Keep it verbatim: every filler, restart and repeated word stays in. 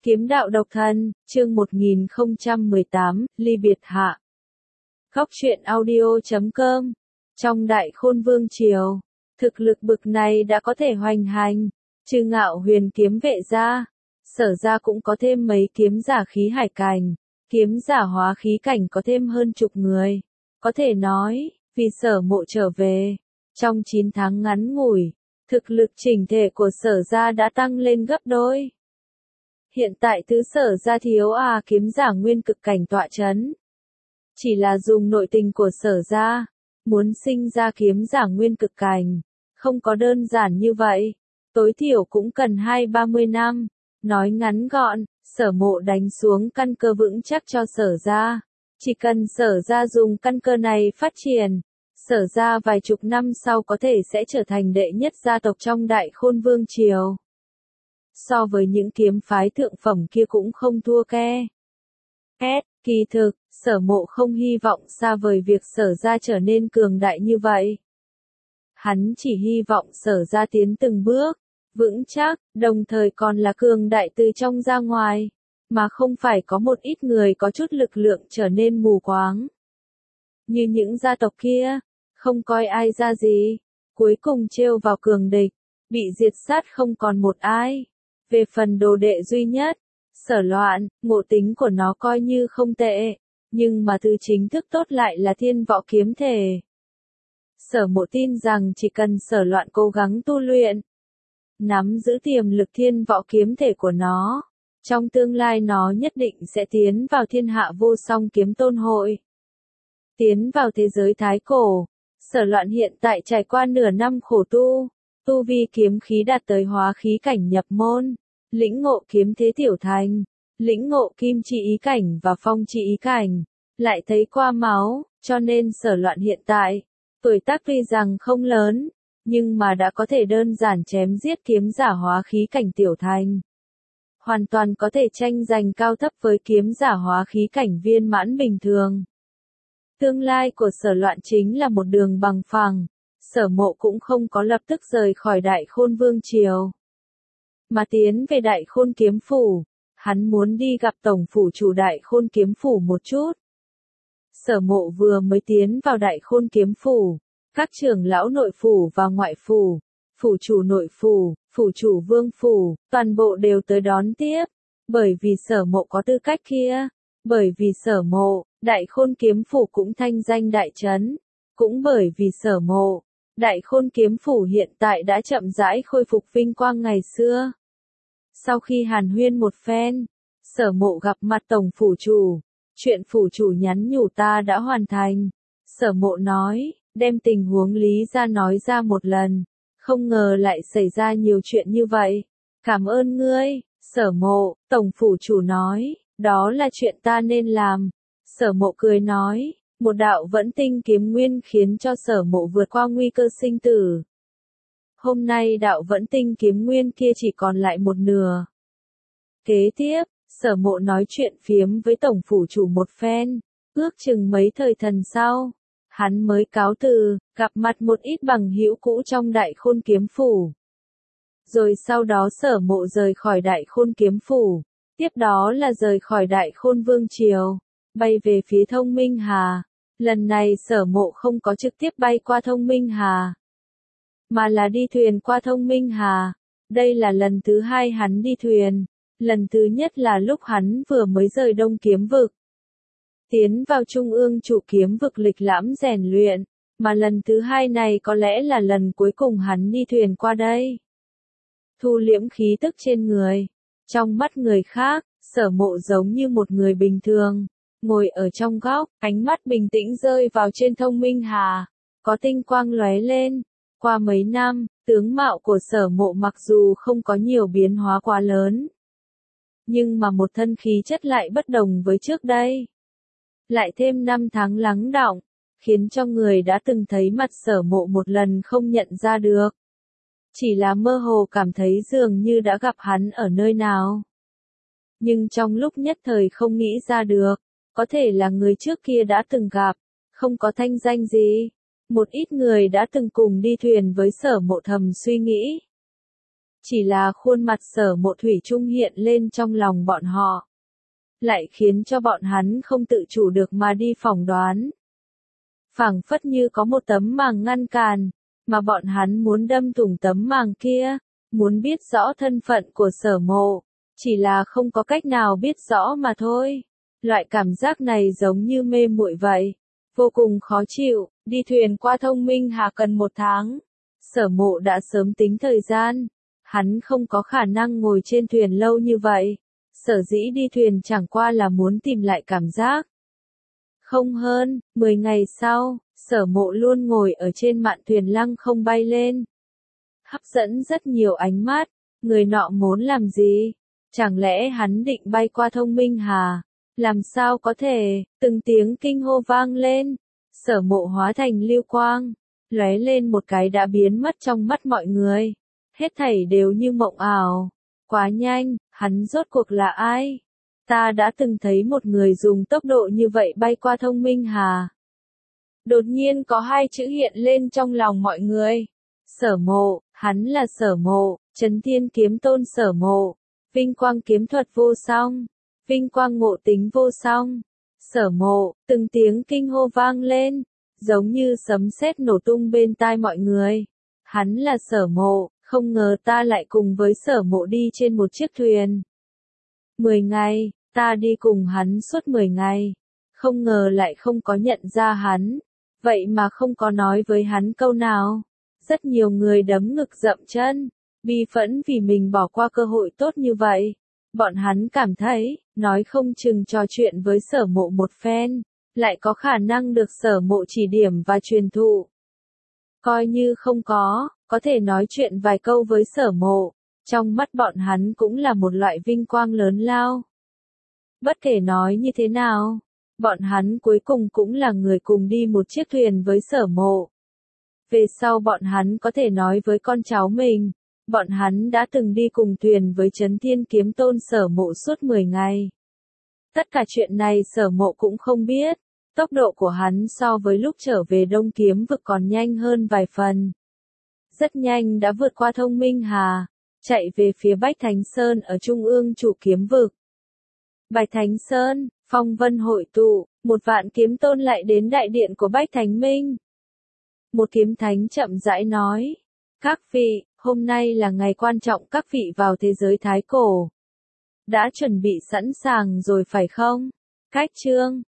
Kiếm đạo độc thân, chương một nghìn không trăm mười tám, ly biệt hạ. Góc truyện audio chấm com. Trong đại khôn vương triều, thực lực bực này đã có thể hoành hành, trừ Ngạo Huyền kiếm vệ ra, Sở ra cũng có thêm mấy kiếm giả khí hải cảnh, kiếm giả hóa khí cảnh có thêm hơn chục người. Có thể nói, vì Sở Mộ trở về, trong chín tháng ngắn ngủi, thực lực chỉnh thể của Sở ra đã tăng lên gấp đôi. Hiện tại tứ Sở ra thiếu à kiếm giả nguyên cực cảnh tọa chấn. Chỉ là dùng nội tình của Sở ra, muốn sinh ra kiếm giả nguyên cực cảnh, không có đơn giản như vậy, tối thiểu cũng cần hai ba mươi năm. Nói ngắn gọn, Sở Mộ đánh xuống căn cơ vững chắc cho Sở ra. Chỉ cần Sở ra dùng căn cơ này phát triển, Sở ra vài chục năm sau có thể sẽ trở thành đệ nhất gia tộc trong đại khôn vương triều. So với những kiếm phái thượng phẩm kia cũng không thua ke. S, kỳ thực, Sở Mộ không hy vọng xa vời việc Sở ra trở nên cường đại như vậy. Hắn chỉ hy vọng Sở ra tiến từng bước, vững chắc, đồng thời còn là cường đại từ trong ra ngoài, mà không phải có một ít người có chút lực lượng trở nên mù quáng. Như những gia tộc kia, không coi ai ra gì, cuối cùng trêu vào cường địch, bị diệt sát không còn một ai. Về phần đồ đệ duy nhất, Sở Loạn, ngộ tính của nó coi như không tệ, nhưng mà từ chính thức tốt lại là thiên võ kiếm thể. Sở Mộ tin rằng chỉ cần Sở Loạn cố gắng tu luyện, nắm giữ tiềm lực thiên võ kiếm thể của nó, trong tương lai nó nhất định sẽ tiến vào thiên hạ vô song kiếm tôn hội. Tiến vào thế giới thái cổ, Sở Loạn hiện tại trải qua nửa năm khổ tu, tu vi kiếm khí đạt tới hóa khí cảnh nhập môn, lĩnh ngộ kiếm thế tiểu thành, lĩnh ngộ kim chi ý cảnh và phong chi ý cảnh, lại thấy qua máu, cho nên Sở Loạn hiện tại, tuổi tác tuy rằng không lớn, nhưng mà đã có thể đơn giản chém giết kiếm giả hóa khí cảnh tiểu thành. Hoàn toàn có thể tranh giành cao thấp với kiếm giả hóa khí cảnh viên mãn bình thường. Tương lai của Sở Loạn chính là một đường bằng phẳng, Sở Mộ cũng không có lập tức rời khỏi đại khôn vương triều, mà tiến về đại khôn kiếm phủ, hắn muốn đi gặp tổng phủ chủ đại khôn kiếm phủ một chút. Sở Mộ vừa mới tiến vào đại khôn kiếm phủ, các trưởng lão nội phủ và ngoại phủ, phủ chủ nội phủ, phủ chủ vương phủ, toàn bộ đều tới đón tiếp, bởi vì Sở Mộ có tư cách kia, bởi vì Sở Mộ, đại khôn kiếm phủ cũng thanh danh đại trấn, cũng bởi vì Sở Mộ, đại khôn kiếm phủ hiện tại đã chậm rãi khôi phục vinh quang ngày xưa. Sau khi hàn huyên một phen, Sở Mộ gặp mặt tổng phủ chủ, chuyện phủ chủ nhắn nhủ ta đã hoàn thành. Sở Mộ nói, đem tình huống lý ra nói ra một lần, không ngờ lại xảy ra nhiều chuyện như vậy. Cảm ơn ngươi, Sở Mộ, tổng phủ chủ nói, đó là chuyện ta nên làm. Sở Mộ cười nói, một đạo vẫn tinh kiếm nguyên khiến cho Sở Mộ vượt qua nguy cơ sinh tử. Hôm nay đạo vẫn tinh kiếm nguyên kia chỉ còn lại một nửa. Kế tiếp, Sở Mộ nói chuyện phiếm với tổng phủ chủ một phen, ước chừng mấy thời thần sau, hắn mới cáo từ, gặp mặt một ít bằng hữu cũ trong đại khôn kiếm phủ. Rồi sau đó Sở Mộ rời khỏi đại khôn kiếm phủ, tiếp đó là rời khỏi đại khôn vương triều, bay về phía Thông Minh Hà. Lần này Sở Mộ không có trực tiếp bay qua Thông Minh Hà, mà là đi thuyền qua Thông Minh Hà. Đây là lần thứ hai hắn đi thuyền, lần thứ nhất là lúc hắn vừa mới rời Đông Kiếm Vực, tiến vào Trung ương chủ kiếm vực lịch lãm rèn luyện, mà lần thứ hai này có lẽ là lần cuối cùng hắn đi thuyền qua đây. Thu liễm khí tức trên người, trong mắt người khác, Sở Mộ giống như một người bình thường, ngồi ở trong góc, ánh mắt bình tĩnh rơi vào trên Thông Minh Hà, có tinh quang lóe lên. Qua mấy năm, tướng mạo của Sở Mộ mặc dù không có nhiều biến hóa quá lớn, nhưng mà một thân khí chất lại bất đồng với trước đây. Lại thêm năm tháng lắng đọng, khiến cho người đã từng thấy mặt Sở Mộ một lần không nhận ra được. Chỉ là mơ hồ cảm thấy dường như đã gặp hắn ở nơi nào. Nhưng trong lúc nhất thời không nghĩ ra được, có thể là người trước kia đã từng gặp, không có thanh danh gì. Một ít người đã từng cùng đi thuyền với Sở Mộ thầm suy nghĩ. Chỉ là khuôn mặt Sở Mộ thủy chung hiện lên trong lòng bọn họ, lại khiến cho bọn hắn không tự chủ được mà đi phỏng đoán. Phảng phất như có một tấm màng ngăn cản, mà bọn hắn muốn đâm thủng tấm màng kia, muốn biết rõ thân phận của Sở Mộ, chỉ là không có cách nào biết rõ mà thôi. Loại cảm giác này giống như mê muội vậy, vô cùng khó chịu. Đi thuyền qua Thông Minh Hà cần một tháng. Sở Mộ đã sớm tính thời gian, hắn không có khả năng ngồi trên thuyền lâu như vậy. Sở dĩ đi thuyền chẳng qua là muốn tìm lại cảm giác. Không hơn, mười ngày sau, Sở Mộ luôn ngồi ở trên mạn thuyền lăng không bay lên. Hấp dẫn rất nhiều ánh mắt, người nọ muốn làm gì? Chẳng lẽ hắn định bay qua Thông Minh Hà? Làm sao có thể? Từng tiếng kinh hô vang lên. Sở Mộ hóa thành lưu quang, lóe lên một cái đã biến mất trong mắt mọi người. Hết thảy đều như mộng ảo. Quá nhanh, hắn rốt cuộc là ai? Ta đã từng thấy một người dùng tốc độ như vậy bay qua Thông Minh Hà. Đột nhiên có hai chữ hiện lên trong lòng mọi người. Sở Mộ, hắn là Sở Mộ, Chấn Thiên Kiếm Tôn Sở Mộ, vinh quang kiếm thuật vô song, vinh quang ngộ tính vô song. Sở Mộ, từng tiếng kinh hô vang lên, giống như sấm sét nổ tung bên tai mọi người. Hắn là Sở Mộ, không ngờ ta lại cùng với Sở Mộ đi trên một chiếc thuyền. Mười ngày, ta đi cùng hắn suốt mười ngày, không ngờ lại không có nhận ra hắn, vậy mà không có nói với hắn câu nào. Rất nhiều người đấm ngực dậm chân, bi phẫn vì mình bỏ qua cơ hội tốt như vậy. Bọn hắn cảm thấy, nói không chừng trò chuyện với Sở Mộ một phen, lại có khả năng được Sở Mộ chỉ điểm và truyền thụ. Coi như không có, có thể nói chuyện vài câu với Sở Mộ, trong mắt bọn hắn cũng là một loại vinh quang lớn lao. Bất kể nói như thế nào, bọn hắn cuối cùng cũng là người cùng đi một chiếc thuyền với Sở Mộ. Về sau bọn hắn có thể nói với con cháu mình, bọn hắn đã từng đi cùng thuyền với Chấn Thiên Kiếm Tôn Sở Mộ suốt mười ngày. Tất cả chuyện này Sở Mộ cũng không biết, tốc độ của hắn so với lúc trở về Đông Kiếm Vực còn nhanh hơn vài phần. Rất nhanh đã vượt qua Thông Minh Hà, chạy về phía Bách Thánh Sơn ở trung ương chủ kiếm vực. Bạch Thánh Sơn, phong vân hội tụ, một vạn kiếm tôn lại đến đại điện của Bách Thánh Minh. Một kiếm thánh chậm rãi nói, các vị, hôm nay là ngày quan trọng các vị vào thế giới Thái Cổ. Đã chuẩn bị sẵn sàng rồi phải không? Cách chương